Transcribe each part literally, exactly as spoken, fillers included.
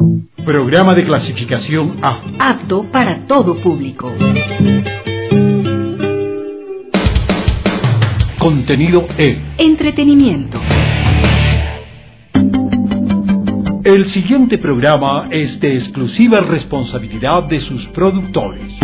Programa de clasificación A. Apto para todo público. Contenido E. Entretenimiento. El siguiente programa es de exclusiva responsabilidad de sus productores.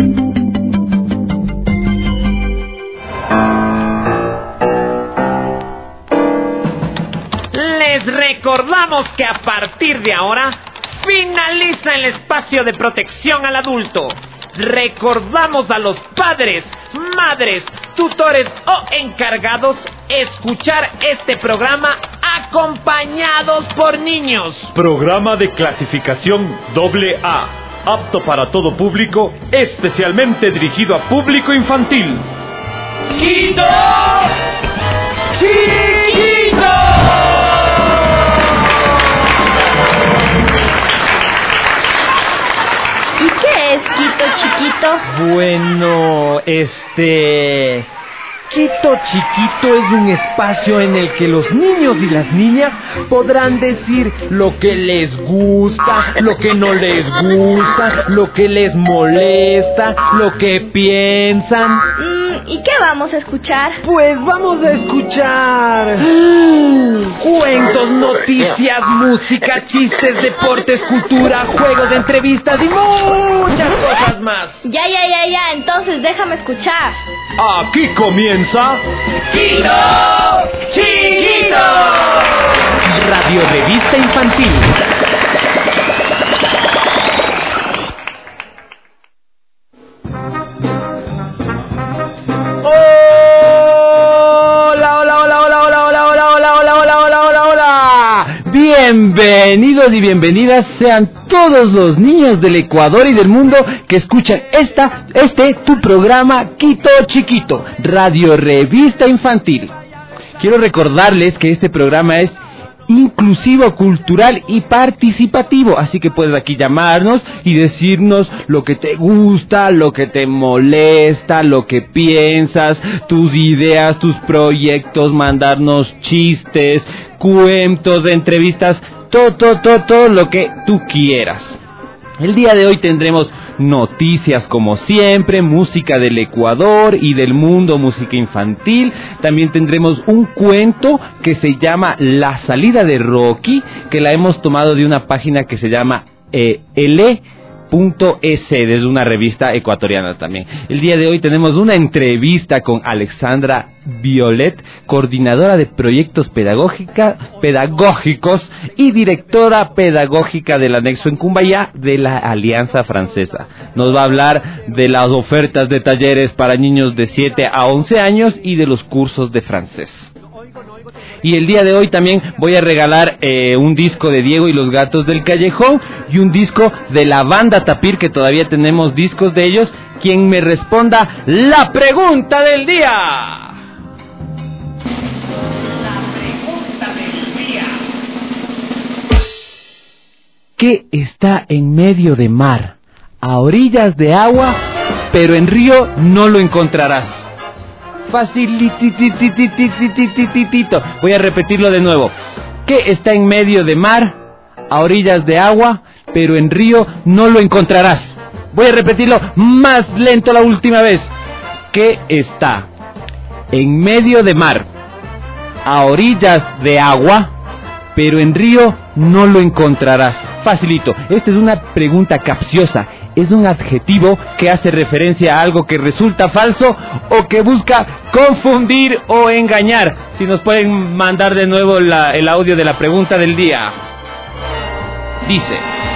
Les recordamos que a partir de ahora finaliza el espacio de protección al adulto. Recordamos a los padres, madres, tutores o encargados escuchar este programa acompañados por niños. Programa de clasificación doble A, apto para todo público, especialmente dirigido a público infantil. ¡Quito! ¡Chiquito! Quito Chiquito. Bueno, este... Quito Chiquito es un espacio en el que los niños y las niñas podrán decir lo que les gusta, lo que no les gusta, lo que les molesta, lo que piensan. Mm, ¿Y qué vamos a escuchar? Pues vamos a escuchar cuentos, noticias, música, chistes, deportes, cultura, juegos, entrevistas y muchas cosas más. Ya, ya, ya, ya, entonces déjame escuchar. Aquí comienza ¡Quito Chiquito! Radio Revista Infantil. Hola, hola, hola, hola, hola, hola, hola, hola, hola, hola, hola, hola, hola. Bienvenidos y bienvenidas sean todos los niños del Ecuador y del mundo que escuchan esta, este, tu programa Quito Chiquito, Radio Revista Infantil. Quiero recordarles que este programa es inclusivo, cultural y participativo, así que puedes aquí llamarnos y decirnos lo que te gusta, lo que te molesta, lo que piensas, tus ideas, tus proyectos, mandarnos chistes, cuentos, entrevistas, todo, todo, todo, todo lo que tú quieras. El día de hoy tendremos noticias como siempre, música del Ecuador y del mundo, música infantil. También tendremos un cuento que se llama La salida de Rocky, que la hemos tomado de una página que se llama eh, L punto es, desde una revista ecuatoriana también. El día de hoy tenemos una entrevista con Alexandra Violet, coordinadora de proyectos pedagógica, pedagógicos y directora pedagógica del anexo en Cumbayá de la Alianza Francesa. Nos va a hablar de las ofertas de talleres para niños de siete a once años y de los cursos de francés. Y el día de hoy también voy a regalar eh, un disco de Diego y los Gatos del Callejón y un disco de la banda Tapir, que todavía tenemos discos de ellos. Quien me responda la pregunta del día. La pregunta del día. ¿Qué está en medio de mar, a orillas de agua, pero en río no lo encontrarás? Facilititititititititito. Voy a repetirlo de nuevo. ¿Qué está en medio de mar, a orillas de agua, pero en río no lo encontrarás? Voy a repetirlo más lento la última vez. ¿Qué está en medio de mar, a orillas de agua, pero en río no lo encontrarás? Facilito. Esta es una pregunta capciosa. Es un adjetivo que hace referencia a algo que resulta falso o que busca confundir o engañar. Si nos pueden mandar de nuevo la, el audio de la pregunta del día. Dice: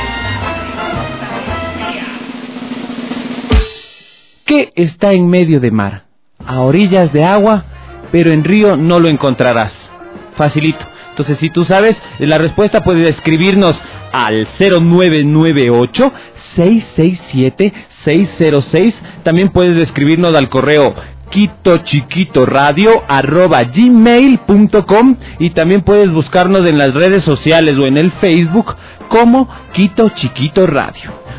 ¿qué está en medio de mar, a orillas de agua, pero en río no lo encontrarás? Facilito. Entonces, si tú sabes la respuesta, puedes escribirnos al cero nueve nueve ocho, seis seis siete, seis cero seis. También puedes escribirnos al correo quitochiquitoradio arroba gmail punto com, y también puedes buscarnos en las redes sociales o en el Facebook como Quito Chiquito Radio.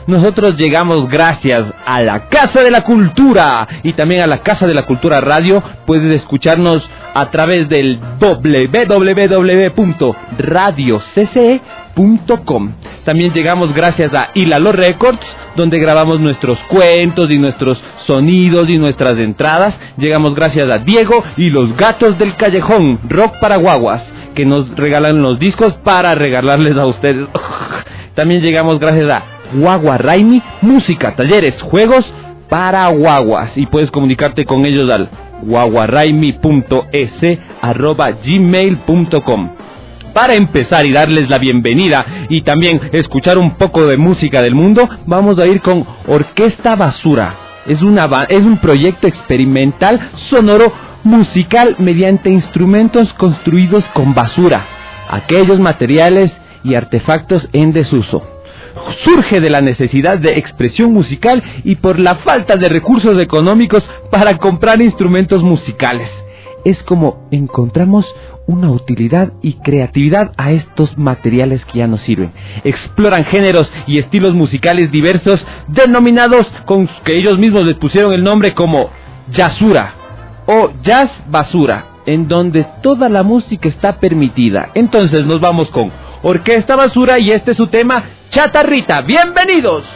nosotros llegamos gracias a la Casa de la Cultura y también a la Casa de la Cultura Radio. Puedes escucharnos a través del doble u doble u doble u punto radio c c e punto com. También llegamos gracias a Ilalo Records, donde grabamos nuestros cuentos y nuestros sonidos y nuestras entradas. Llegamos gracias a Diego y los Gatos del Callejón, Rock para Guaguas, que nos regalan los discos para regalarles a ustedes. También llegamos gracias a Guagua Raimi, música, talleres, juegos para guaguas, y puedes comunicarte con ellos al guaguaraimi punto e s arroba gmail punto com. Para empezar y darles la bienvenida y también escuchar un poco de música del mundo, vamos a ir con Orquesta Basura. Es una es un proyecto experimental sonoro musical mediante instrumentos construidos con basura, aquellos materiales y artefactos en desuso. Surge de la necesidad de expresión musical y por la falta de recursos económicos para comprar instrumentos musicales. Es como encontramos una utilidad y creatividad a estos materiales que ya nos sirven. Exploran géneros y estilos musicales diversos denominados con que ellos mismos les pusieron el nombre como jazzura o jazz basura, en donde toda la música está permitida. Entonces nos vamos con Orquesta Basura y este es su tema, Chatarrita. ¡Bienvenidos!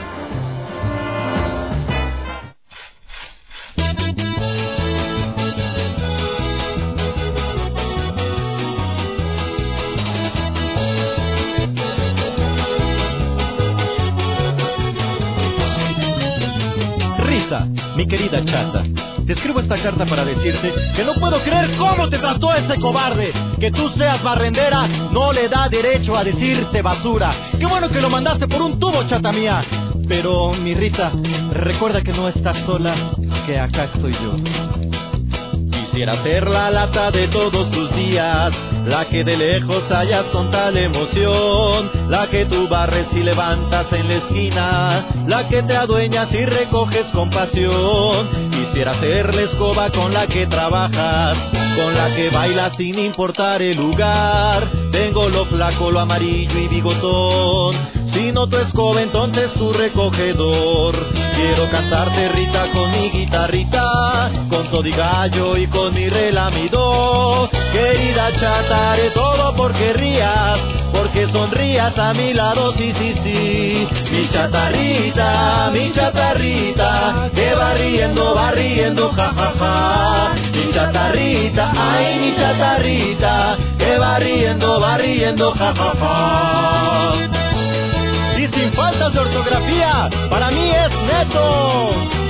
Rita, mi querida chata, te escribo esta carta para decirte que no puedo creer cómo te trató ese cobarde. Que tú seas barrendera no le da derecho a decirte basura. Qué bueno que lo mandaste por un tubo, chata mía. Pero, mi Rita, recuerda que no estás sola, que acá estoy yo. Quisiera ser la lata de todos tus días, la que de lejos hallas con tal emoción, la que tú barres y levantas en la esquina, la que te adueñas y recoges con pasión. Quisiera ser la escoba con la que trabajas, con la que bailas sin importar el lugar. Tengo lo flaco, lo amarillo y bigotón, si no tu escoba entonces tu recogedor. Quiero cantarte, Rita, con mi guitarrita, con sodigallo y con mi relamido. Querida chata, haré todo porque rías, porque sonrías a mi lado, sí, sí, sí. Mi chatarrita, mi chatarrita, que va riendo, va riendo, ja, ja, ja. Mi chatarrita, ay, mi chatarrita, que va riendo, va riendo, ja, ja, ja. Y sin faltas de ortografía, para mí es neto.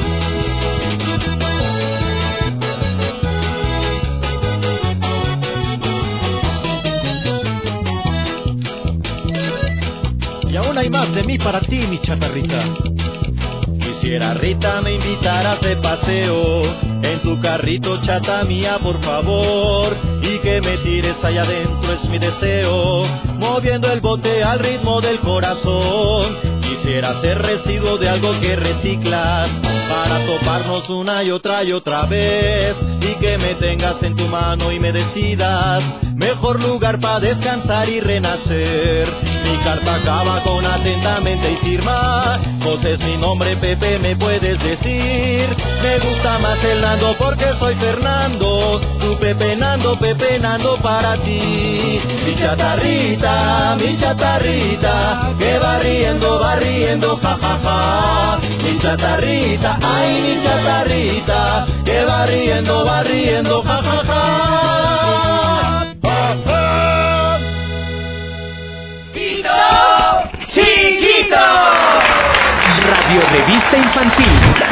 Y aún hay más de mí para ti, mi chatarrita. Quisiera, Rita, me invitaras de paseo en tu carrito, chata mía, por favor, y que me tires allá adentro es mi deseo, moviendo el bote al ritmo del corazón. Quisiera ser residuo de algo que reciclas, para toparnos una y otra y otra vez, y que me tengas en tu mano y me decidas mejor lugar para descansar y renacer. Mi carta acaba con atentamente y firma, José es mi nombre, Pepe me puedes decir. Me gusta más el Nando porque soy Fernando, tu Pepe Nando, Pepe Nando para ti. Mi chatarrita, mi chatarrita, que va riendo, va riendo, ja, ja, ja. Mi chatarrita, ay, mi chatarrita, que va riendo, va riendo, ja, ja, ja. Ja, ja. ¡Quito! ¡Chiquito! Radio Revista Infantil.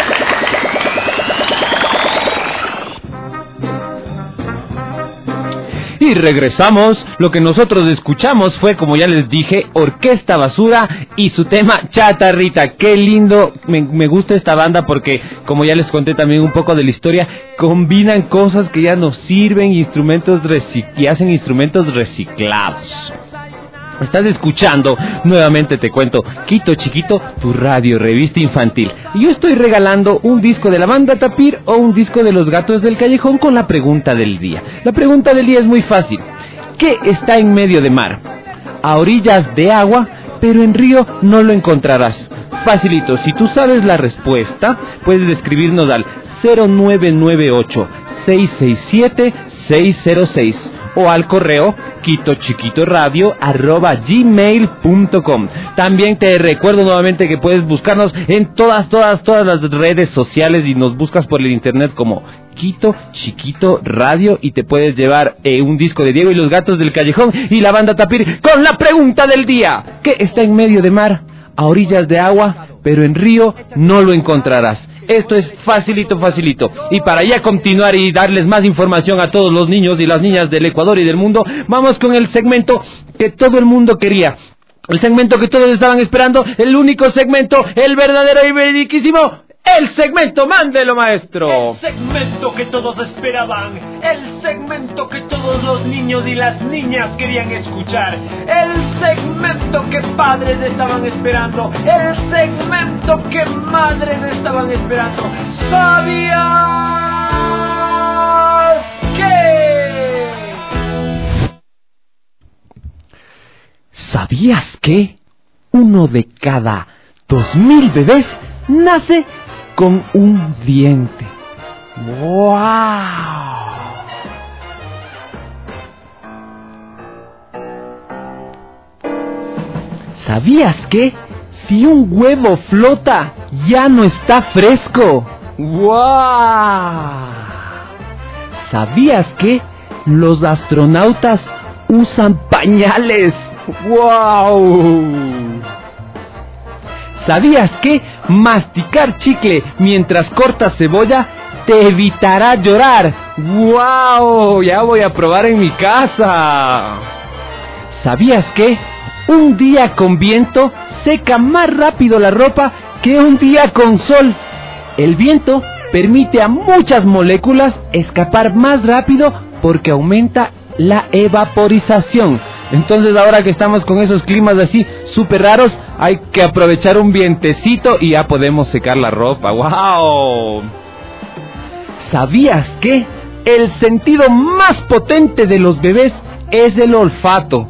Y regresamos. Lo que nosotros escuchamos fue, como ya les dije, Orquesta Basura y su tema Chatarrita. Qué lindo, me, me gusta esta banda porque, como ya les conté también un poco de la historia, combinan cosas que ya nos sirven, instrumentos recic- y hacen instrumentos reciclados. Estás escuchando, nuevamente te cuento, Quito Chiquito, tu radio revista infantil. Y yo estoy regalando un disco de la banda Tapir o un disco de los Gatos del Callejón con la pregunta del día. La pregunta del día es muy fácil. ¿Qué está en medio de mar? A orillas de agua, pero en río no lo encontrarás. facilito. Si tú sabes la respuesta, puedes escribirnos al cero nueve nueve ocho, seis seis siete, seis cero seis o al correo quitochiquitoradio arroba gmail punto com. También te recuerdo nuevamente que puedes buscarnos en todas, todas, todas las redes sociales y nos buscas por el internet como Quito Chiquito Radio y te puedes llevar eh, un disco de Diego y los Gatos del Callejón y la banda Tapir con la pregunta del día. ¿Qué está en medio de mar, a orillas de agua, pero en río no lo encontrarás? Esto es facilito, facilito. Y para ya continuar y darles más información a todos los niños y las niñas del Ecuador y del mundo, vamos con el segmento que todo el mundo quería. El segmento que todos estaban esperando, el único segmento, el verdadero y veriquísimo, el segmento, mándelo, maestro. El segmento que todos esperaban, el segmento que todos los niños y las niñas querían escuchar, el segmento que padres estaban esperando, el segmento que madres estaban esperando. ¿Sabías qué? ¿Sabías que uno de cada dos mil bebés nace con un diente? ¡Wow! ¿Sabías que si un huevo flota ya no está fresco? ¡Wow! ¿Sabías que los astronautas usan pañales? ¡Wow! ¿Sabías que masticar chicle mientras cortas cebolla te evitará llorar? ¡Wow! Ya voy a probar en mi casa. ¿Sabías que un día con viento seca más rápido la ropa que un día con sol? El viento permite a muchas moléculas escapar más rápido porque aumenta la evaporización. Entonces ahora que estamos con esos climas así súper raros, hay que aprovechar un vientecito y ya podemos secar la ropa. ¡Wow! ¿Sabías que el sentido más potente de los bebés es el olfato?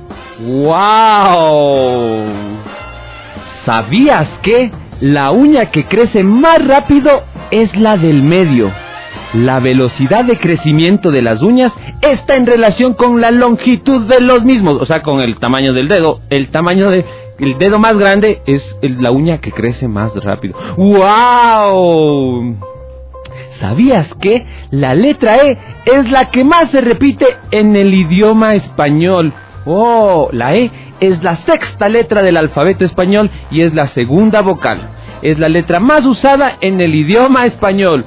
¡Wow! ¿Sabías que la uña que crece más rápido es la del medio? La velocidad de crecimiento de las uñas está en relación con la longitud de los mismos, o sea, con el tamaño del dedo. El tamaño de el dedo más grande es el, la uña que crece más rápido. ¡Wow! ¿Sabías que la letra E es la que más se repite en el idioma español? ¡Oh! La E es la sexta letra del alfabeto español y es la segunda vocal. Es la letra más usada en el idioma español.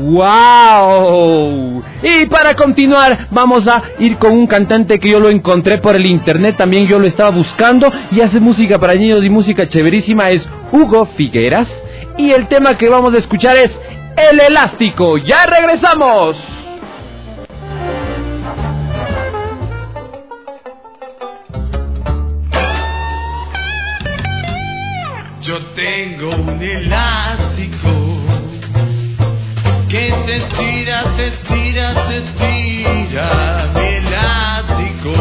¡Wow! Y para continuar vamos a ir con un cantante que yo lo encontré por el internet, también yo lo estaba buscando y hace música para niños y música chéverísima, es Hugo Figueras y el tema que vamos a escuchar es El Elástico. ¡Ya regresamos! Yo tengo un elástico que se estira, se estira, se estira, mi elástico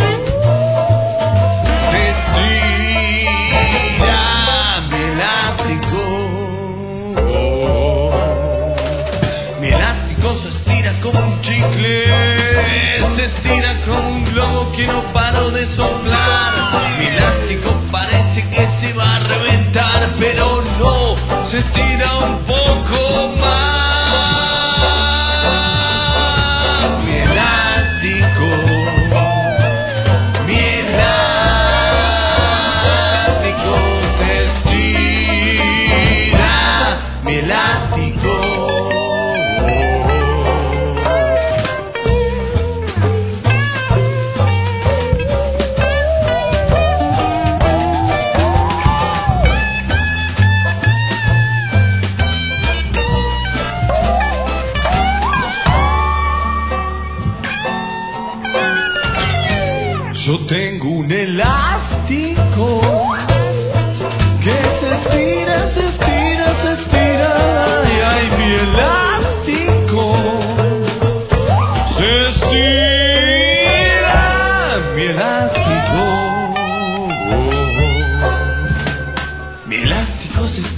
se estira, mi elástico, oh. Mi elástico se estira como un chicle, se estira como un globo que no paro de soplar. Mi elástico parece que se va a reventar, pero no, se estira un poco más. Yo tengo un elástico que se estira, se estira, se estira. Ay, ay, mi elástico se estira, mi elástico. Mi elástico se estira.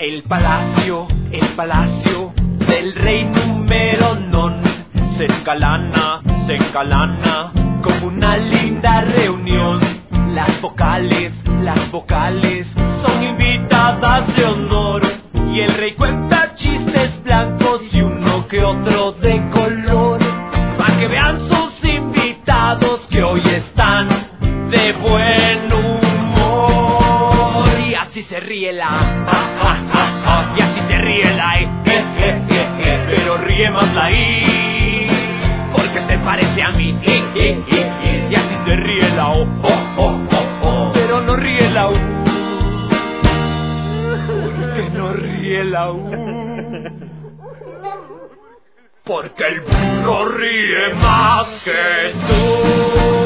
El palacio, el palacio del rey número non se engalana, se engalana como una linda reunión. Las vocales, las vocales son invitadas de honor y el rey cuenta chistes blancos y uno que otro de color, para que vean sus invitados que hoy están de buen humor. Y así se ríe la ah, ah, ah, ah, y así se ríe la eh, eh, eh, eh, eh, pero ríe más la i, porque se parece a mí, eh, eh, eh, eh, y así se ríe la o, oh, oh, oh, oh, pero no ríe la u, porque no ríe la u, porque el burro ríe más que tú.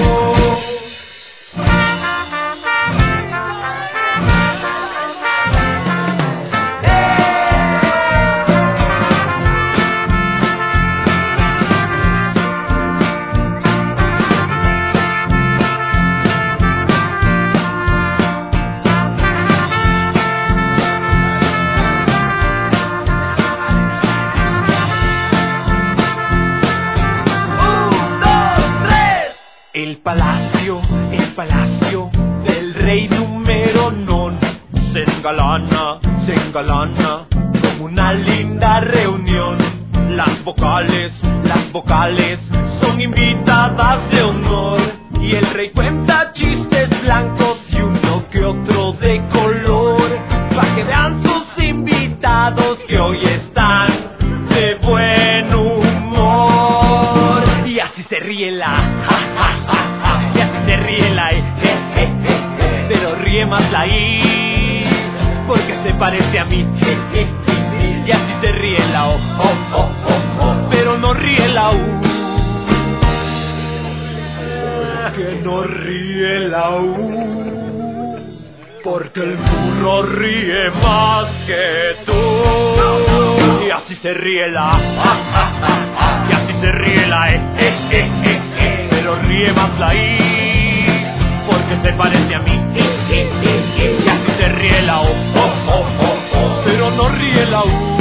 El palacio, el palacio del rey número non se engalana, se engalana como una linda reunión. Las vocales, las vocales son invitadas de honor y el rey cuenta chistes blancos y uno que otro de color, para que vean sus invitados que hoy están de buen humor. Y así se ríe la ja, ja, ja, ja, y así se ríe la e, eh, eh, eh, eh, pero ríe más la i, porque se parece a mí, eh, eh, eh, y así se ríe la o, oh, oh, oh, oh, pero no ríe la u, porque no ríe la u, porque el burro ríe más que tú. Y así se ríe la ah, ah, ah, ah, y así se ríe la e, eh, eh, eh, eh, pero ríe más la i, porque se parece a mí, eh, eh, eh, eh, y así se ríe la o, oh, oh, oh, oh, pero no ríe la u,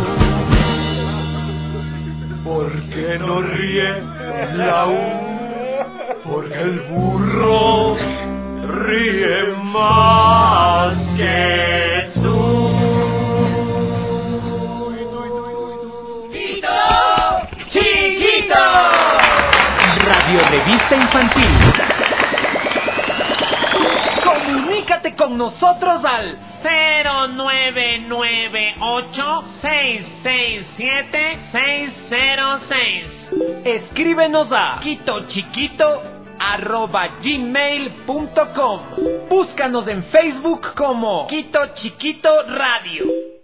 porque no ríe la u, porque el burro ríe más que tú. ¡Chiquito! Radio Revista Infantil. Comunícate con nosotros al cero nueve nueve ocho seis seis siete seis cero seis. Escríbenos a quitochiquito arroba gmail punto com. Búscanos en Facebook como Quito Chiquito Radio.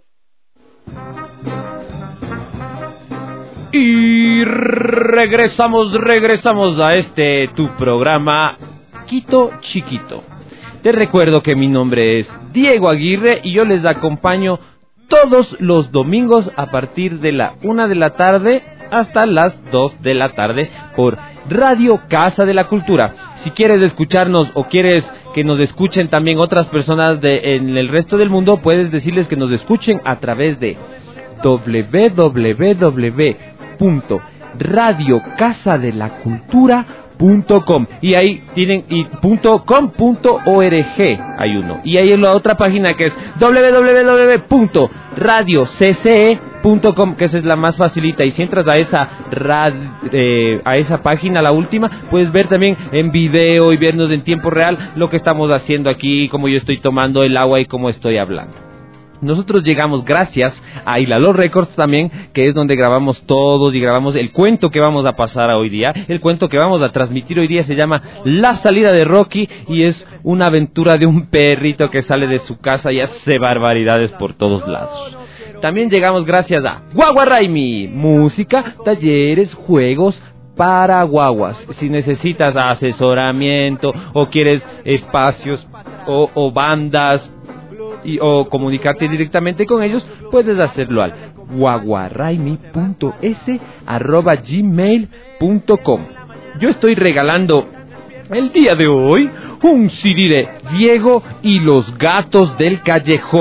Y regresamos, regresamos a este tu programa Quito Chiquito. Te recuerdo que mi nombre es Diego Aguirre y yo les acompaño todos los domingos a partir de la una de la tarde hasta las dos de la tarde por Radio Casa de la Cultura. Si quieres escucharnos o quieres que nos escuchen también otras personas de, en el resto del mundo, puedes decirles que nos escuchen a través de doble u doble u doble u punto radio casa de la cultura punto com y ahí tienen y punto com punto org hay uno y ahí en la otra página que es doble u doble u doble u punto radio c c e punto com, que esa es la más facilita, y si entras a esa rad, eh, a esa página, la última, puedes ver también en video y vernos en tiempo real lo que estamos haciendo aquí, cómo yo estoy tomando el agua y cómo estoy hablando. Nosotros llegamos gracias a Ilalo Records también, que es donde grabamos todos y grabamos el cuento que vamos a pasar a hoy día. El cuento que vamos a transmitir hoy día se llama La salida de Rocky y es una aventura de un perrito que sale de su casa y hace barbaridades por todos lados. También llegamos gracias a Guagua Raimi, música, talleres, juegos para guaguas. Si necesitas asesoramiento o quieres espacios o, o bandas, Y, o comunicarte directamente con ellos, puedes hacerlo al guaguaraimi punto s arroba gmail punto com. Yo estoy regalando el día de hoy un C D de Diego y los gatos del callejón.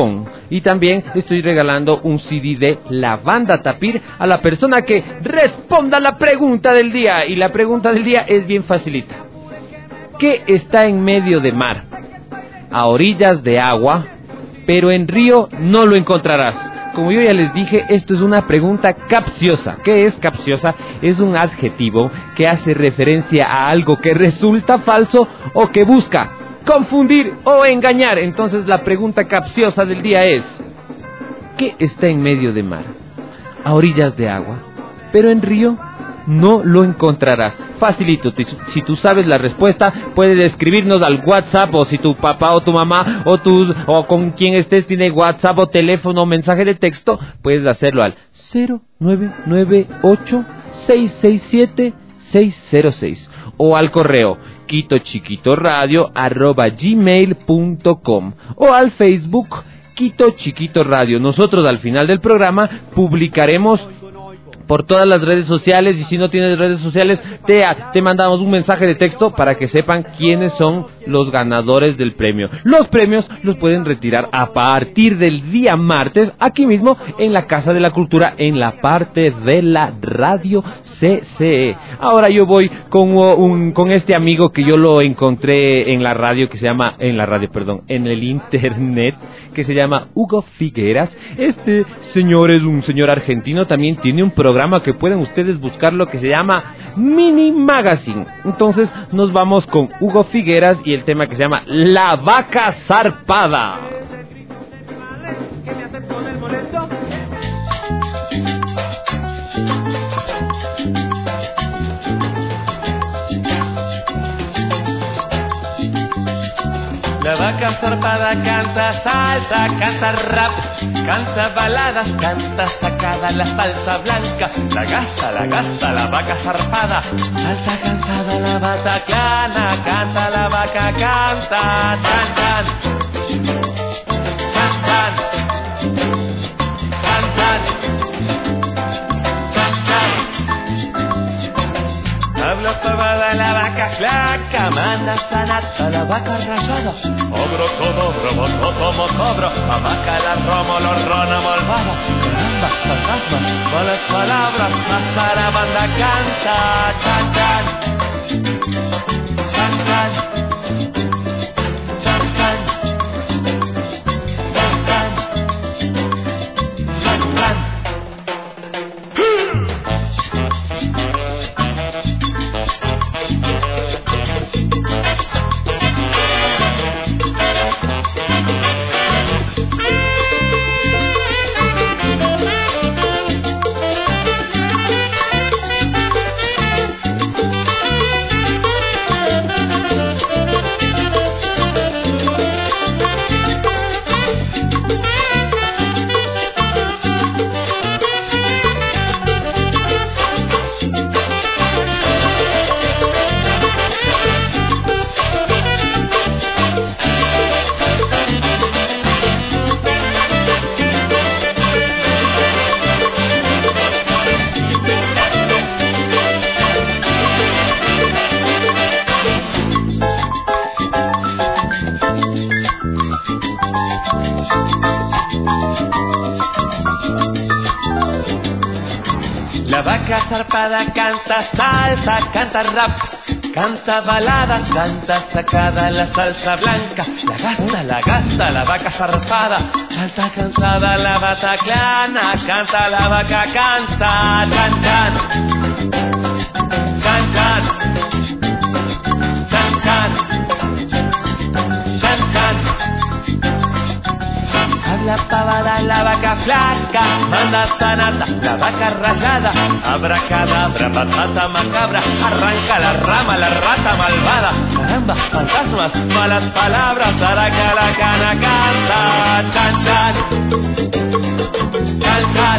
Y también estoy regalando un C D de la banda Tapir a la persona que responda la pregunta del día. Y la pregunta del día es bien facilita. ¿Qué está en medio de mar? A orillas de agua, pero en río no lo encontrarás. Como yo ya les dije, esto es una pregunta capciosa. ¿Qué es capciosa? Es un adjetivo que hace referencia a algo que resulta falso o que busca confundir o engañar. Entonces la pregunta capciosa del día es: ¿qué está en medio de mar? A orillas de agua, pero en río no lo encontrarás. Facilito, si tú sabes la respuesta, puedes escribirnos al WhatsApp, o si tu papá o tu mamá o tus o con quien estés tiene WhatsApp o teléfono o mensaje de texto, puedes hacerlo al cero nueve nueve ocho seis seis siete seis cero seis o al correo quitochiquitoradio arroba gmail punto com o al Facebook Quito Chiquito Radio. Nosotros al final del programa publicaremos por todas las redes sociales, y si no tienes redes sociales, te, te mandamos un mensaje de texto para que sepan quiénes son los ganadores del premio. Los premios los pueden retirar a partir del día martes, aquí mismo en la Casa de la Cultura, en la parte de la radio C C E. Ahora yo voy con, un, con este amigo que yo lo encontré en la radio, que se llama, en la radio, perdón, en el internet, que se llama Hugo Figueras. Este señor es un señor argentino, también tiene un programa que pueden ustedes buscarlo, que se llama Mini Magazine. Entonces nos vamos con Hugo Figueras y el tema que se llama La Vaca Zarpada. La vaca zarpada canta salsa, canta rap, canta baladas, canta sacada la salsa blanca. La gasta, la gasta, la vaca zarpada, salta cansada la bataclana, canta la vaca, canta, chan, chan, chan, chan, chan, chan, chan, chan. Habla pavada la vaca flaca, manda sanata la vaca rayada. Ogro, codobro, bototo, mocobro, hamaca la romo, los rona malvada. Caramba, fantasmas, malas palabras, hasta la banda canta, chan, chan, chan, chan, chan, chan, chan, chan, chan, chan. La vaca zarpada canta salsa, canta rap, canta balada, canta sacada la salsa blanca. La gasta, la gasta, la vaca zarpada, salta cansada la bataclana, canta la vaca, canta, chan, chan, chan, chan, chan, chan, chan, chan. Habla pavada la vaca flaca, manda sanata la vaca rayada. Abracadabra, batata macabra, arranca la rama la rata malvada. Caramba, fantasmas, malas palabras, araca la cana, canta, chan, chan, chan, chan,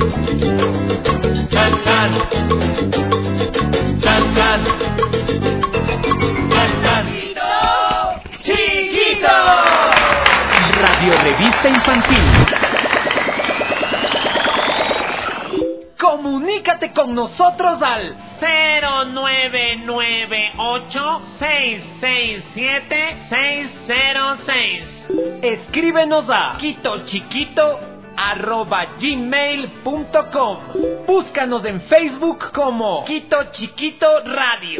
chan, chan, chan, chan, chan, chan. ¡Chiquito! Radio Revista Infantil. Comunícate con nosotros al cero nueve nueve ocho seis seis siete seis cero seis. Escríbenos a quitochiquito arroba gmail punto com. Búscanos en Facebook como Quito Chiquito Radio.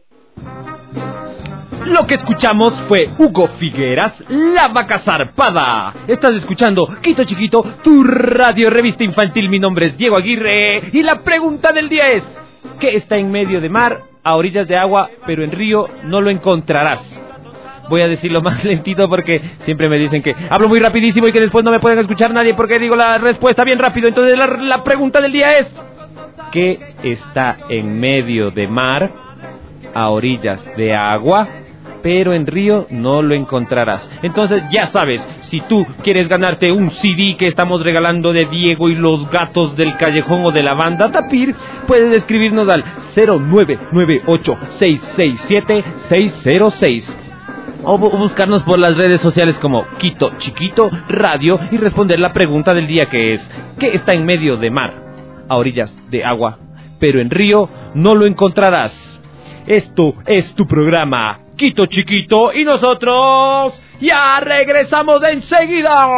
Lo que escuchamos fue Hugo Figueras, La Vaca Zarpada. Estás escuchando Quito Chiquito, tu radio revista infantil. Mi nombre es Diego Aguirre y la pregunta del día es: ¿qué está en medio de mar, a orillas de agua, pero en río no lo encontrarás? Voy a decirlo más lentito porque siempre me dicen que hablo muy rapidísimo y que después no me pueden escuchar nadie porque digo la respuesta bien rápido. Entonces la, la pregunta del día es: ¿qué está en medio de mar, a orillas de agua, pero en río no lo encontrarás? Entonces ya sabes, si tú quieres ganarte un C D que estamos regalando de Diego y los gatos del callejón o de la banda Tapir, puedes escribirnos al cero nueve nueve ocho seis seis siete seis cero seis o bu- buscarnos por las redes sociales como Quito Chiquito Radio y responder la pregunta del día, que es: ¿qué está en medio de mar, a orillas de agua, pero en río no lo encontrarás? Esto es tu programa Quito Chiquito y nosotros ya regresamos enseguida.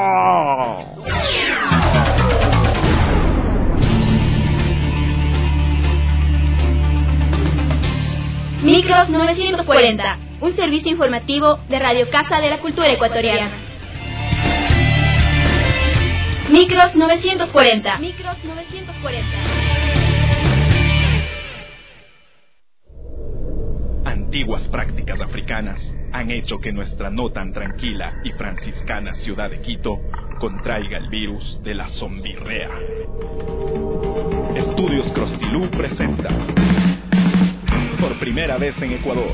Micros novecientos cuarenta, un servicio informativo de Radio Casa de la Cultura Ecuatoriana. Micros novecientos cuarenta. Micros novecientos cuarenta. Antiguas prácticas africanas han hecho que nuestra no tan tranquila y franciscana ciudad de Quito contraiga el virus de la zombirrea. Estudios Crostilú presenta, por primera vez en Ecuador,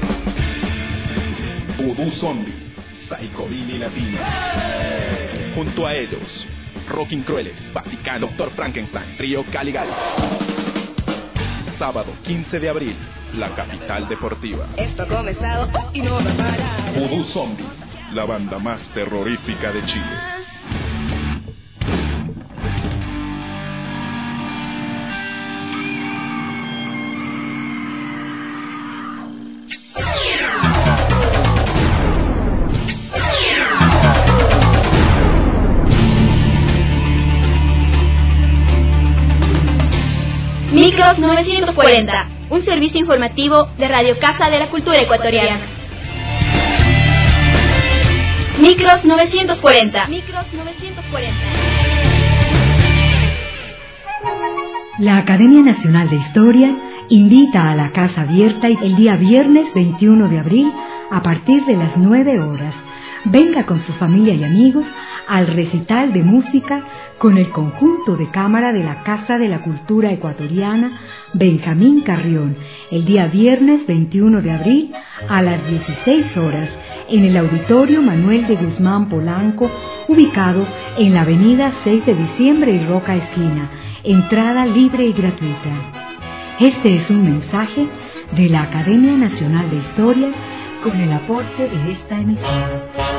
Vudú Zombie, Psychobilly Latino. Junto a ellos, Rocking Crueles, Vaticano, Doctor Frankenstein, Trío Caligal. Sábado quince de abril, la capital deportiva. Esto ha comenzado y no va a parar. Vudú Zombie, la banda más terrorífica de Chile. Micros novecientos cuarenta, un servicio informativo de Radio Casa de la Cultura Ecuatoriana. Micros novecientos cuarenta. Micros novecientos cuarenta. La Academia Nacional de Historia invita a la Casa Abierta el día viernes veintiuno de abril a partir de las nueve horas. Venga con su familia y amigos al recital de música con el conjunto de cámara de la Casa de la Cultura Ecuatoriana Benjamín Carrión, el día viernes veintiuno de abril a las dieciséis horas en el Auditorio Manuel de Guzmán Polanco, ubicado en la avenida seis de diciembre y Roca Esquina. Entrada libre y gratuita. Este es un mensaje de la Academia Nacional de Historia con el aporte de esta emisora.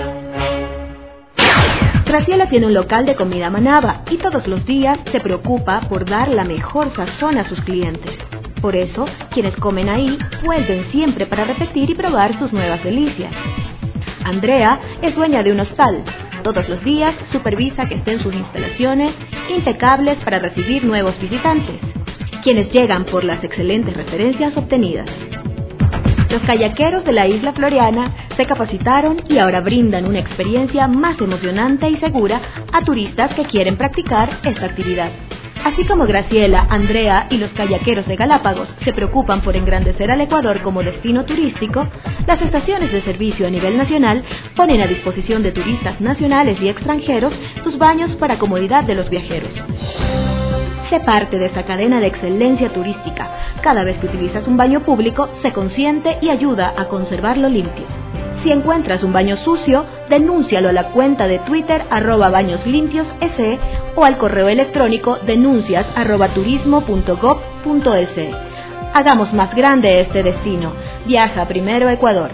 Graciela tiene un local de comida manaba y todos los días se preocupa por dar la mejor sazón a sus clientes. Por eso, quienes comen ahí vuelven siempre para repetir y probar sus nuevas delicias. Andrea es dueña de un hostal. Todos los días supervisa que estén sus instalaciones impecables para recibir nuevos visitantes, quienes llegan por las excelentes referencias obtenidas. Los kayakeros de la isla Floriana se capacitaron y ahora brindan una experiencia más emocionante y segura a turistas que quieren practicar esta actividad. Así como Graciela, Andrea y los kayakeros de Galápagos se preocupan por engrandecer al Ecuador como destino turístico, las estaciones de servicio a nivel nacional ponen a disposición de turistas nacionales y extranjeros sus baños para comodidad de los viajeros. Sé parte de esta cadena de excelencia turística. Cada vez que utilizas un baño público, sé consciente y ayuda a conservarlo limpio. Si encuentras un baño sucio, denúncialo a la cuenta de Twitter arroba baños limpios S o al correo electrónico denuncias arroba turismo punto gob punto es. Hagamos más grande este destino. Viaja primero a Ecuador.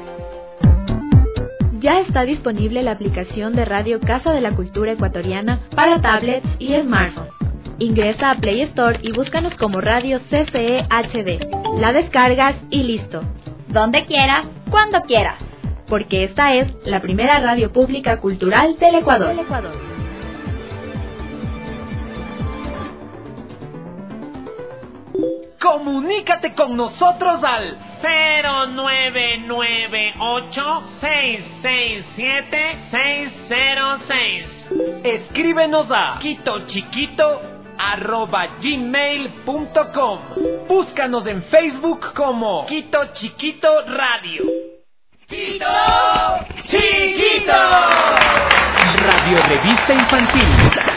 Ya está disponible la aplicación de Radio Casa de la Cultura Ecuatoriana para tablets y smartphones. Ingresa a Play Store y búscanos como Radio C C E H D. La descargas y listo. Donde quieras, cuando quieras. porque esta es la primera radio pública cultural del Ecuador. Del Ecuador. Comunícate con nosotros al cero nueve nueve ocho seis seis siete seis cero seis. Escríbenos a quitochiquito arroba gmail punto com. Búscanos en Facebook como Quito Chiquito Radio. ¡Quito Chiquito! Radio Revista Infantil.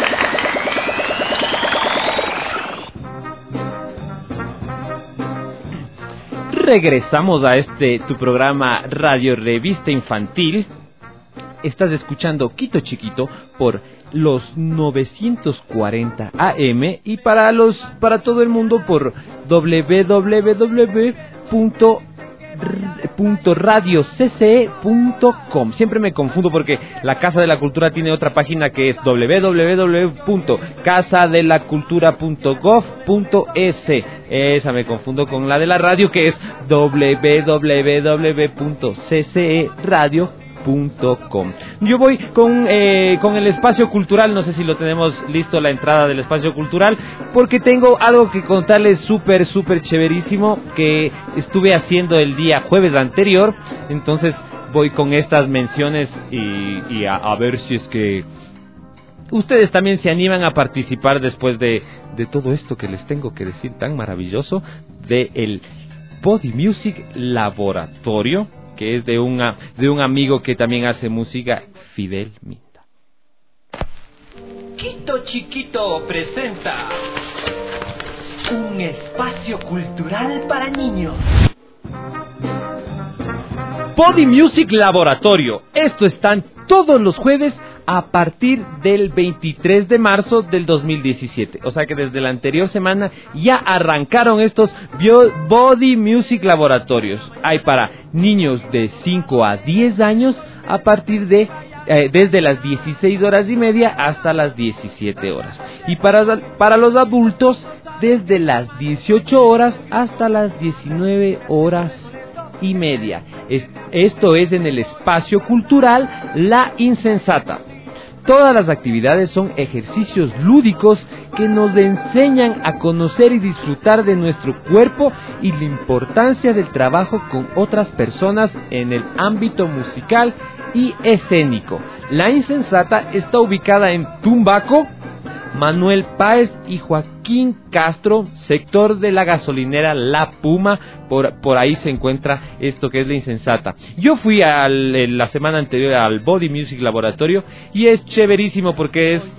Regresamos a este tu programa Radio Revista Infantil. Estás escuchando Quito Chiquito por los novecientos cuarenta A M y para los para todo el mundo por doble u doble u doble u punto radio c c e punto com. Siempre me confundo porque la Casa de la Cultura tiene otra página que es doble u doble u doble u punto casa de la cultura punto gov punto es. Esa me confundo con la de la radio que es doble u doble u doble u punto c c e radio punto com. Yo voy con eh, con el espacio cultural. No sé si lo tenemos listo, la entrada del espacio cultural, porque tengo algo que contarles súper súper chéverísimo que estuve haciendo el día jueves anterior. Entonces voy con estas menciones y, y a, a ver si es que ustedes también se animan a participar después de, de todo esto que les tengo que decir tan maravilloso de el Body Music Laboratorio, que es de, una, de un amigo que también hace música, Fidel Minda. Quito Chiquito presenta un espacio cultural para niños. Body Music Laboratorio. Esto están todos los jueves a partir del veintitrés de marzo del dos mil diecisiete. O sea que desde la anterior semana ya arrancaron estos bio- Body Music Laboratorios. Hay para niños de cinco a diez años a partir de eh, desde las dieciséis horas y media hasta las diecisiete horas. Y para, para los adultos desde las dieciocho horas hasta las diecinueve horas y media. Es, esto es en el espacio cultural La Insensata. Todas las actividades son ejercicios lúdicos que nos enseñan a conocer y disfrutar de nuestro cuerpo y la importancia del trabajo con otras personas en el ámbito musical y escénico. La Insensata está ubicada en Tumbaco, Manuel Páez y Joaquín Castro, sector de la gasolinera La Puma. Por, por ahí se encuentra esto que es La Insensata. Yo fui al, la semana anterior al Body Music Laboratorio y es chéverísimo porque es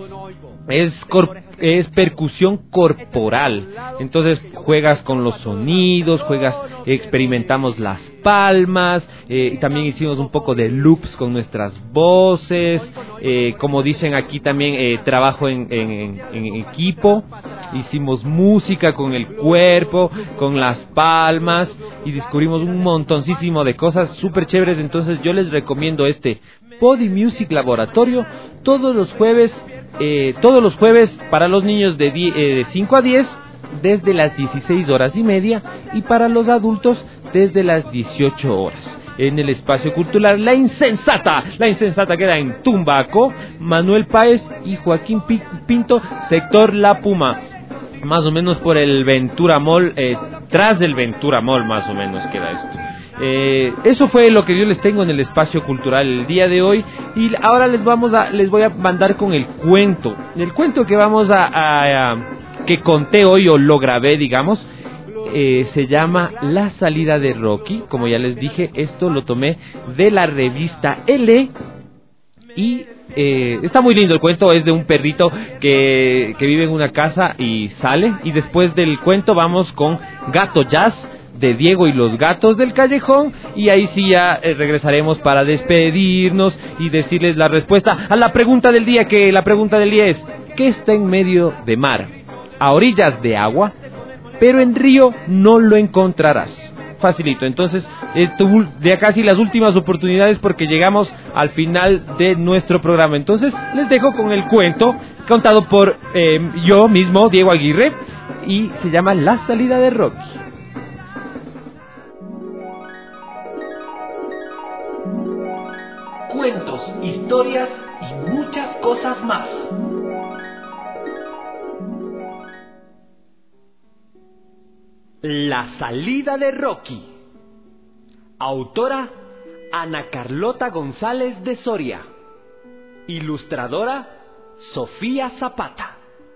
es, cor, es percusión corporal. Entonces juegas con los sonidos, juegas, experimentamos las palmas, eh, también hicimos un poco de loops con nuestras voces, eh, como dicen aquí también eh, trabajo en, en, en, en equipo, hicimos música con el cuerpo, con las palmas y descubrimos un montoncísimo de cosas súper chéveres. Entonces yo les recomiendo este Body Music Laboratorio todos los jueves, eh, todos los jueves para los niños de, die, eh, de cinco a diez desde las dieciséis horas y media y para los adultos desde las dieciocho horas. En el espacio cultural La Insensata. La Insensata queda en Tumbaco, Manuel Páez y Joaquín Pinto, sector La Puma. Más o menos por el Ventura Mall, eh, tras del Ventura Mall más o menos queda esto. Eh, eso fue lo que yo les tengo en el espacio cultural el día de hoy y ahora les vamos a les voy a mandar con el cuento. El cuento que vamos a, a, a que conté hoy o lo grabé, digamos, eh, se llama La salida de Rocky. Como ya les dije, esto lo tomé de la revista L y eh, está muy lindo el cuento. Es de un perrito que, que vive en una casa y sale, y después del cuento vamos con Gato Jazz de Diego y los gatos del callejón, y ahí sí ya eh, regresaremos para despedirnos y decirles la respuesta a la pregunta del día, que la pregunta del día es: ¿qué está en medio de mar? A orillas de agua, pero en río no lo encontrarás. Facilito. Entonces, esto, de acá sí las últimas oportunidades porque llegamos al final de nuestro programa. Entonces, les dejo con el cuento contado por eh, yo mismo, Diego Aguirre, y se llama La salida de Rocky. historias y muchas cosas más. La salida de Rocky. Autora Ana Carlota González de Soria. Ilustradora Sofía Zapata.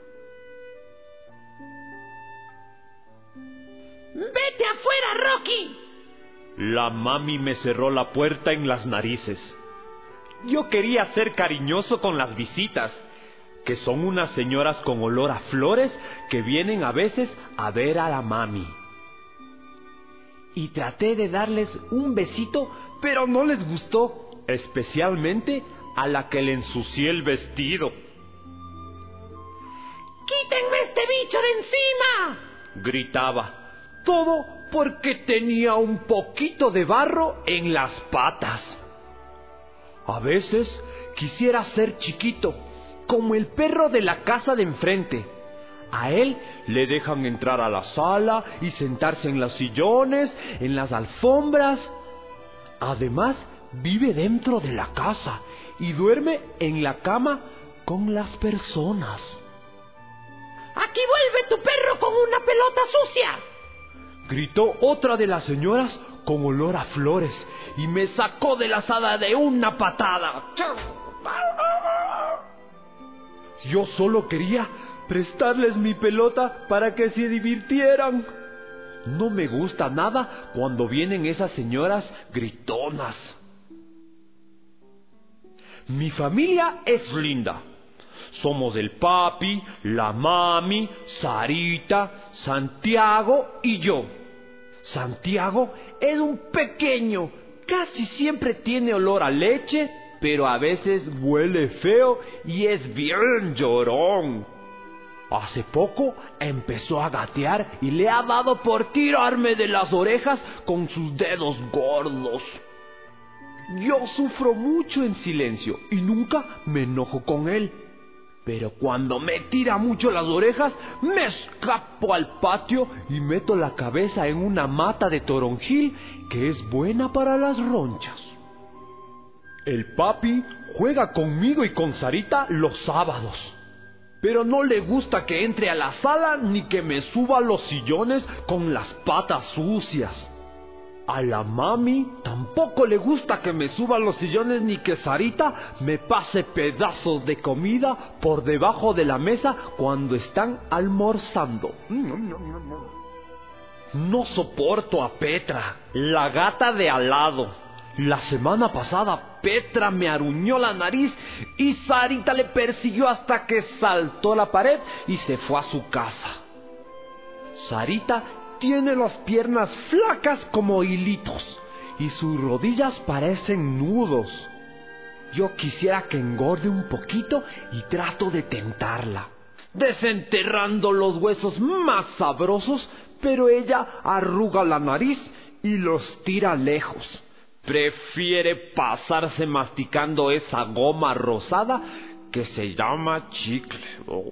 ¡Vete afuera, Rocky! La mami me cerró la puerta en las narices. Yo quería ser cariñoso con las visitas, que son unas señoras con olor a flores que vienen a veces a ver a la mami. Y traté de darles un besito, pero no les gustó, especialmente a la que le ensucié el vestido. ¡Quítenme este bicho de encima!, gritaba. Todo porque tenía un poquito de barro en las patas. A veces quisiera ser chiquito, como el perro de la casa de enfrente. A él le dejan entrar a la sala y sentarse en los sillones, en las alfombras. Además, vive dentro de la casa y duerme en la cama con las personas. ¡Aquí vuelve tu perro con una pelota sucia!, gritó otra de las señoras con olor a flores y me sacó de la sala de una patada. Yo solo quería prestarles mi pelota para que se divirtieran. No me gusta nada cuando vienen esas señoras gritonas. Mi familia es linda. Somos el papi, la mami, Sarita, Santiago y yo. Santiago es un pequeño, casi siempre tiene olor a leche, pero a veces huele feo y es bien llorón. Hace poco empezó a gatear y le ha dado por tirarme de las orejas con sus dedos gordos. Yo sufro mucho en silencio y nunca me enojo con él. Pero cuando me tira mucho las orejas, me escapo al patio y meto la cabeza en una mata de toronjil que es buena para las ronchas. El papi juega conmigo y con Sarita los sábados, pero no le gusta que entre a la sala ni que me suba a los sillones con las patas sucias. A la mami tampoco le gusta que me suba a los sillones ni que Sarita me pase pedazos de comida por debajo de la mesa cuando están almorzando. No soporto a Petra, la gata de al lado. La semana pasada Petra me aruñó la nariz y Sarita le persiguió hasta que saltó la pared y se fue a su casa. Sarita tiene las piernas flacas como hilitos y sus rodillas parecen nudos. Yo quisiera que engorde un poquito y trato de tentarla, desenterrando los huesos más sabrosos, pero ella arruga la nariz y los tira lejos. Prefiere pasarse masticando esa goma rosada que se llama chicle. Oh.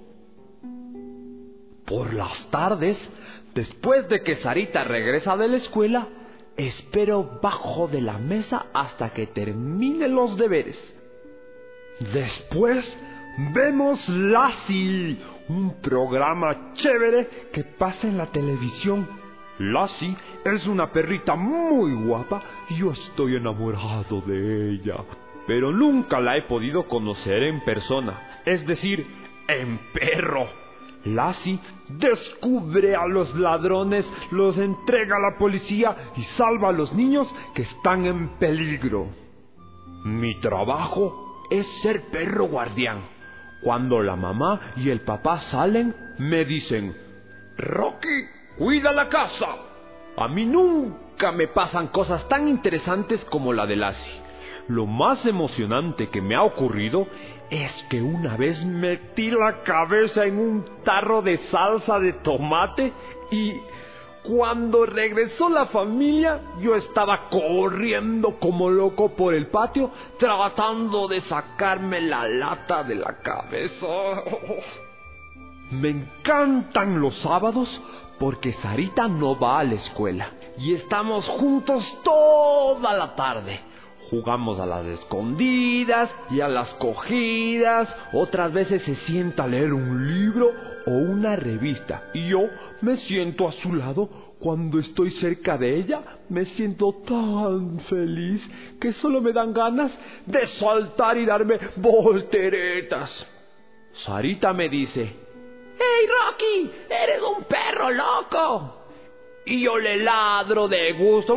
Por las tardes, después de que Sarita regresa de la escuela, espero bajo de la mesa hasta que termine los deberes. Después vemos Lassie, un programa chévere que pasa en la televisión. Lassie es una perrita muy guapa y yo estoy enamorado de ella, pero nunca la he podido conocer en persona, es decir, en perro. Lassie descubre a los ladrones, los entrega a la policía y salva a los niños que están en peligro. Mi trabajo es ser perro guardián. Cuando la mamá y el papá salen, me dicen: Rocky, cuida la casa. A mí nunca me pasan cosas tan interesantes como la de Lassie. Lo más emocionante que me ha ocurrido es que una vez metí la cabeza en un tarro de salsa de tomate y cuando regresó la familia yo estaba corriendo como loco por el patio tratando de sacarme la lata de la cabeza. Me encantan los sábados porque Sarita no va a la escuela y estamos juntos toda la tarde. Jugamos a las escondidas y a las cogidas. Otras veces se sienta a leer un libro o una revista. Y yo me siento a su lado. Cuando estoy cerca de ella, me siento tan feliz que solo me dan ganas de saltar y darme volteretas. Sarita me dice: ¡Hey, Rocky! ¡Eres un perro loco! Y yo le ladro de gusto.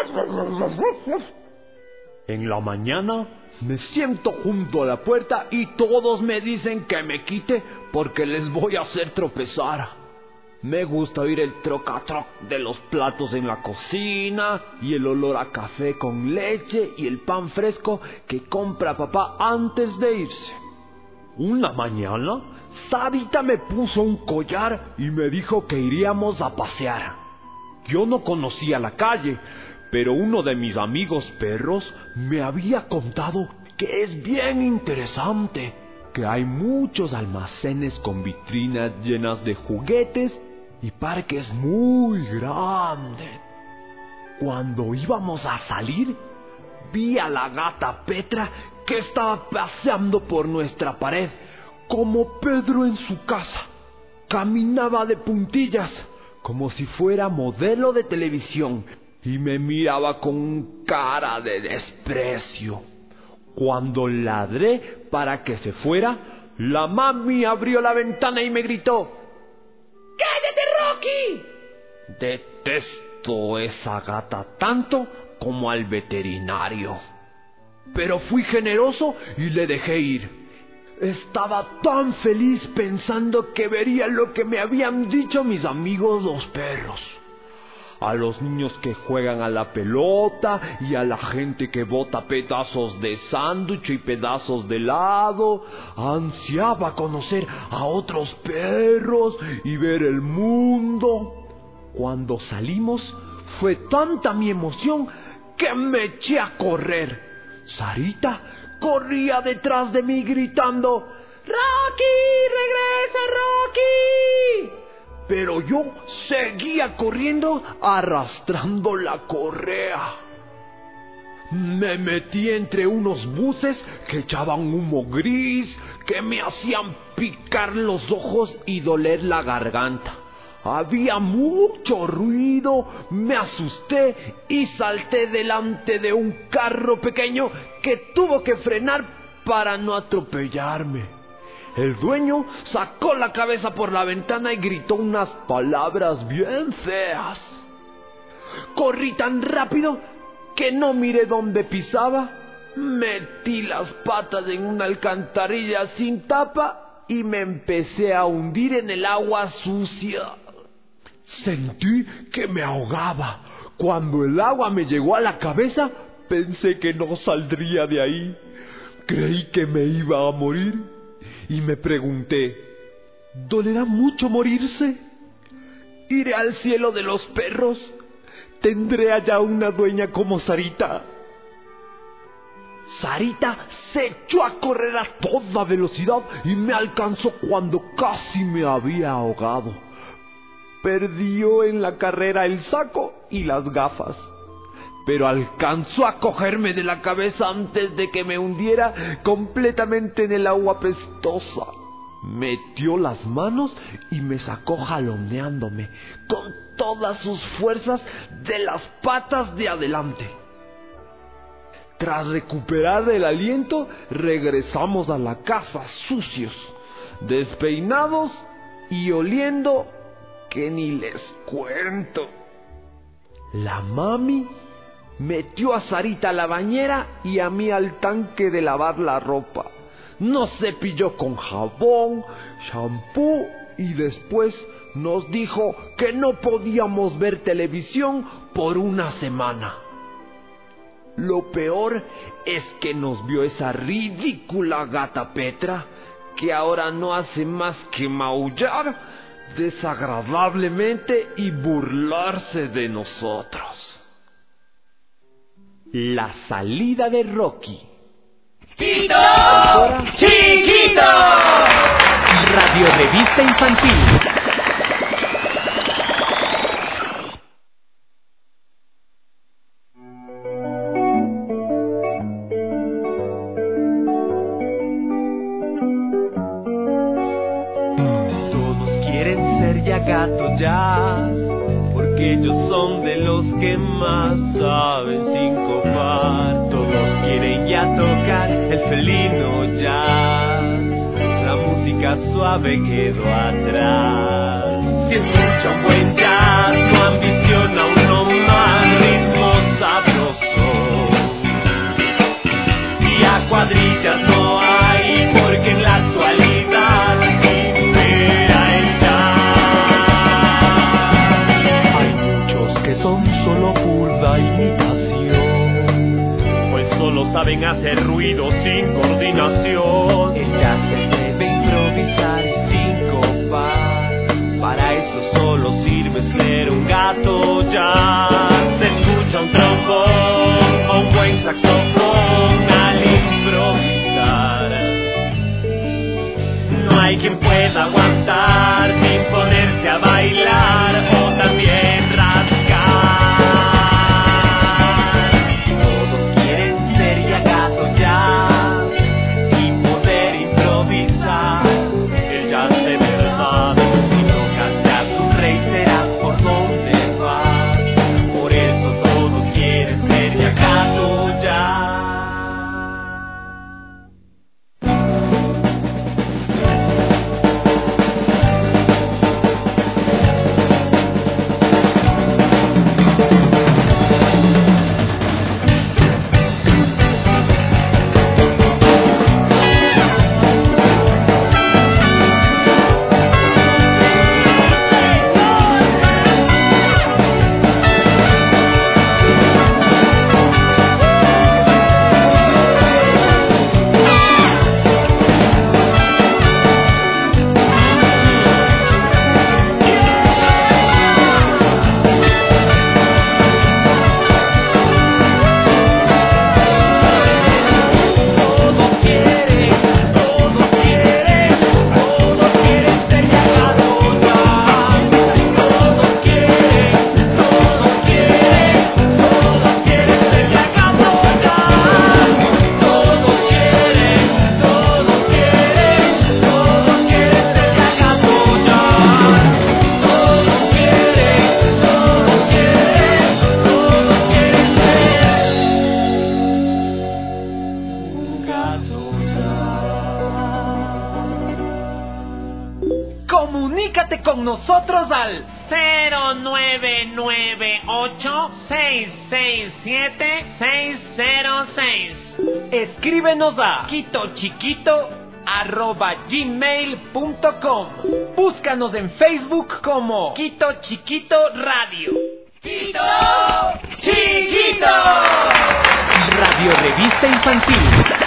En la mañana me siento junto a la puerta y todos me dicen que me quite porque les voy a hacer tropezar. Me gusta oír el troca-troc de los platos en la cocina y el olor a café con leche y el pan fresco que compra papá antes de irse. Una mañana, Sarita me puso un collar y me dijo que iríamos a pasear. Yo no conocía la calle, pero uno de mis amigos perros me había contado que es bien interesante, que hay muchos almacenes con vitrinas llenas de juguetes y parques muy grandes. Cuando íbamos a salir, vi a la gata Petra que estaba paseando por nuestra pared, como Pedro en su casa. Caminaba de puntillas, como si fuera modelo de televisión, y me miraba con cara de desprecio. Cuando ladré para que se fuera, la mami abrió la ventana y me gritó: ¡Cállate, Rocky! Detesto esa gata tanto como al veterinario. Pero fui generoso y le dejé ir. Estaba tan feliz pensando que vería lo que me habían dicho mis amigos los perros. A los niños que juegan a la pelota y a la gente que bota pedazos de sándwich y pedazos de helado. Ansiaba conocer a otros perros y ver el mundo. Cuando salimos, fue tanta mi emoción que me eché a correr. Sarita corría detrás de mí gritando: ¡Rocky, regresa, Rocky! Pero yo seguía corriendo arrastrando la correa. Me metí entre unos buses que echaban humo gris, que me hacían picar los ojos y doler la garganta. Había mucho ruido, me asusté y salté delante de un carro pequeño que tuvo que frenar para no atropellarme. El dueño sacó la cabeza por la ventana y gritó unas palabras bien feas. Corrí tan rápido que no miré dónde pisaba. Metí las patas en una alcantarilla sin tapa y me empecé a hundir en el agua sucia. Sentí que me ahogaba. Cuando el agua me llegó a la cabeza, pensé que no saldría de ahí. Creí que me iba a morir y me pregunté: ¿dolerá mucho morirse? ¿Iré al cielo de los perros? ¿Tendré allá una dueña como Sarita? Sarita se echó a correr a toda velocidad y me alcanzó cuando casi me había ahogado. Perdió en la carrera el saco y las gafas, pero alcanzó a cogerme de la cabeza antes de que me hundiera completamente en el agua pestosa. Metió las manos y me sacó jaloneándome con todas sus fuerzas de las patas de adelante. Tras recuperar el aliento, regresamos a la casa sucios, despeinados y oliendo que ni les cuento. La mami metió a Sarita a la bañera y a mí al tanque de lavar la ropa. Nos cepilló con jabón, shampoo y después nos dijo que no podíamos ver televisión por una semana. Lo peor es que nos vio esa ridícula gata Petra, que ahora no hace más que maullar desagradablemente y burlarse de nosotros. La salida de Rocky. ¡Tito! ¡Chiquito! Radio Revista Infantil. sería gato jazz, porque ellos son de los que más saben sincopar. Todos quieren ya tocar el felino jazz, la música suave quedó atrás. Si escucha un buen jazz, no ambiciona uno más, ritmo sabroso. Y a cuadrillas no hay, porque en la actualidad impera el jazz. Hay muchos que son solo burda imitación, pues solo saben hacer ruido sin coordinación. El jazz se debe improvisar y sincopar, para eso solo sirve ser un gato jazz. Se escucha un trombón o un buen saxofón al improvisar. No hay quien pueda aguantar sin ponerse a bailar o también rascar. Todos quieren ser ya gato jazz y poder improvisar. El jazz de verdad, si tocas jazz un rey serás por donde vas. Por eso todos quieren ser ya gato jazz. Comunícate con nosotros al cero nueve nueve ocho seis seis siete seis cero seis. Escríbenos a quitochiquito arroba gmail punto com. Búscanos en Facebook como Quito Chiquito Radio. ¡Quito Chiquito! Radio Revista Infantil.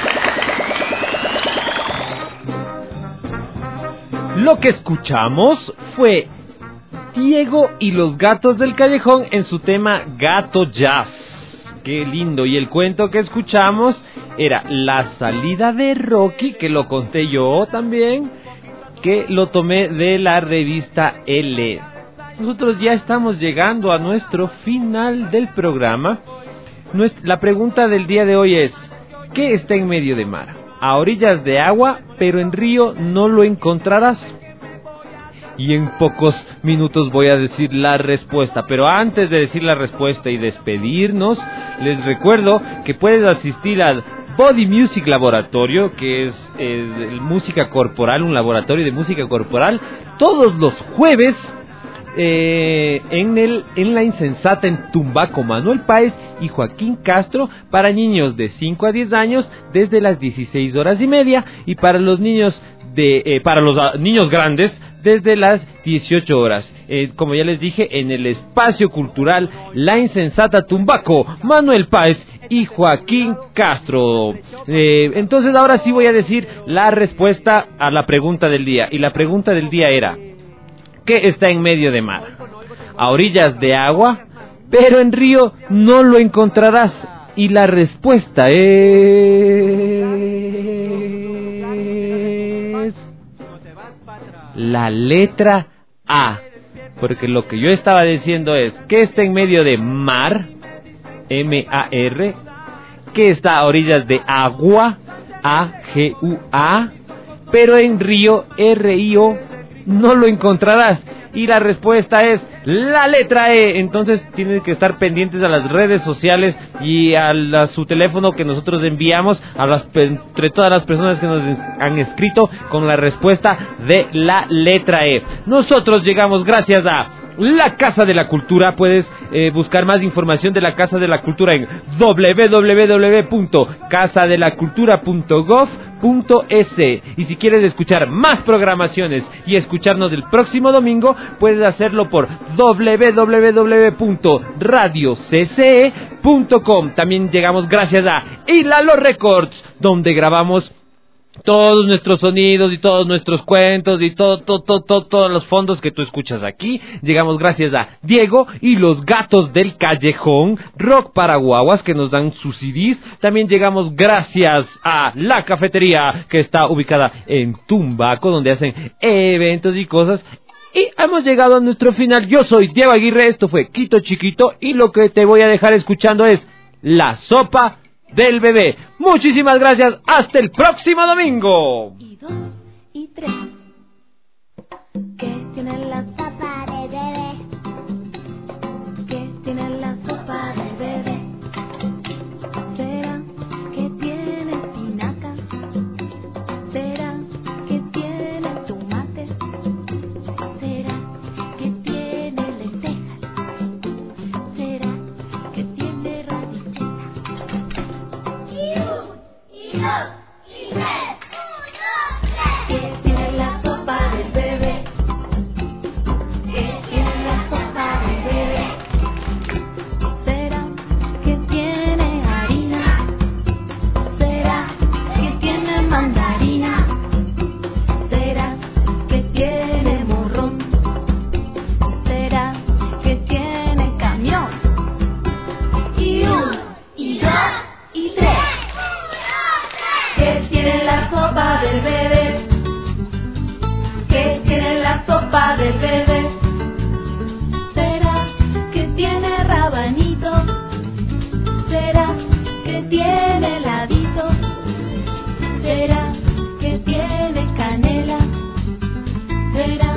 Lo que escuchamos fue Diego y los gatos del callejón en su tema Gato Jazz. Qué lindo. Y el cuento que escuchamos era La salida de Rocky, que lo conté yo también, que lo tomé de la revista L. Nosotros ya estamos llegando a nuestro final del programa. La pregunta del día de hoy es: ¿qué está en medio de mar? A orillas de agua, pero en río no lo encontrarás. Y en pocos minutos voy a decir la respuesta. Pero antes de decir la respuesta y despedirnos, les recuerdo que puedes asistir al Body Music Laboratorio, que es, es música corporal, un laboratorio de música corporal, todos los jueves eh, en el en la Insensata en Tumbaco, Manuel Páez y Joaquín Castro, para niños de cinco a diez años desde las dieciséis horas y media, y para los niños de eh, para los uh, niños grandes desde las dieciocho horas. Eh, como ya les dije, en el espacio cultural La Insensata Tumbaco, Manuel Páez y Joaquín Castro. Eh, entonces ahora sí voy a decir la respuesta a la pregunta del día. Y la pregunta del día era: ¿qué está en medio de mar? A orillas de agua, pero en río no lo encontrarás. Y la respuesta es la letra A. Porque lo que yo estaba diciendo es: ¿qué está en medio de mar? M A R. ¿Qué está a orillas de agua? A G U A. Pero en río, R I O, no lo encontrarás. y la respuesta es la letra E. Entonces tienen que estar pendientes a las redes sociales y a, la, a su teléfono que nosotros enviamos a las, entre todas las personas que nos han escrito con la respuesta de la letra E. Nosotros llegamos gracias a La Casa de la Cultura. Puedes eh, buscar más información de la Casa de la Cultura en doble u doble u doble u punto casa de la cultura punto gov punto es. Y si quieres escuchar más programaciones y escucharnos el próximo domingo, puedes hacerlo por doble u doble u doble u punto radio c c e punto com. También llegamos gracias a Hilalo Records, donde grabamos todos nuestros sonidos y todos nuestros cuentos y todo, todo, todo, todo, todos los fondos que tú escuchas aquí. Llegamos gracias a Diego y los Gatos del Callejón, Rock para Guaguas, que nos dan sus C Ds. También llegamos gracias a La Cafetería, que está ubicada en Tumbaco, donde hacen eventos y cosas. Y hemos llegado a nuestro final. Yo soy Diego Aguirre, esto fue Quito Chiquito, y lo que te voy a dejar escuchando es La Sopa del Bebé. Muchísimas gracias, hasta el próximo domingo. Y dos, y tres. ¿Qué tiene la sopa del bebé? ¿Qué tiene la sopa del bebé? ¿Será que tiene espinacas? ¿Será que tiene tomate? ¿Será que tiene lentejas? ¿Será que tiene radices? ¿Qué tiene la sopa del bebé? ¿Qué tiene la sopa del bebé? ¿Será que tiene harina? ¿Será que tiene mandarina? ¿Será que tiene morrón? ¿Será que tiene camión? Y uno, y dos, y tres. ¿Qué tiene la sopa del bebé? ¿Qué tiene la sopa del bebé? ¿Será que tiene rabanito? ¿Será que tiene heladito? ¿Será que tiene canela? ¿Será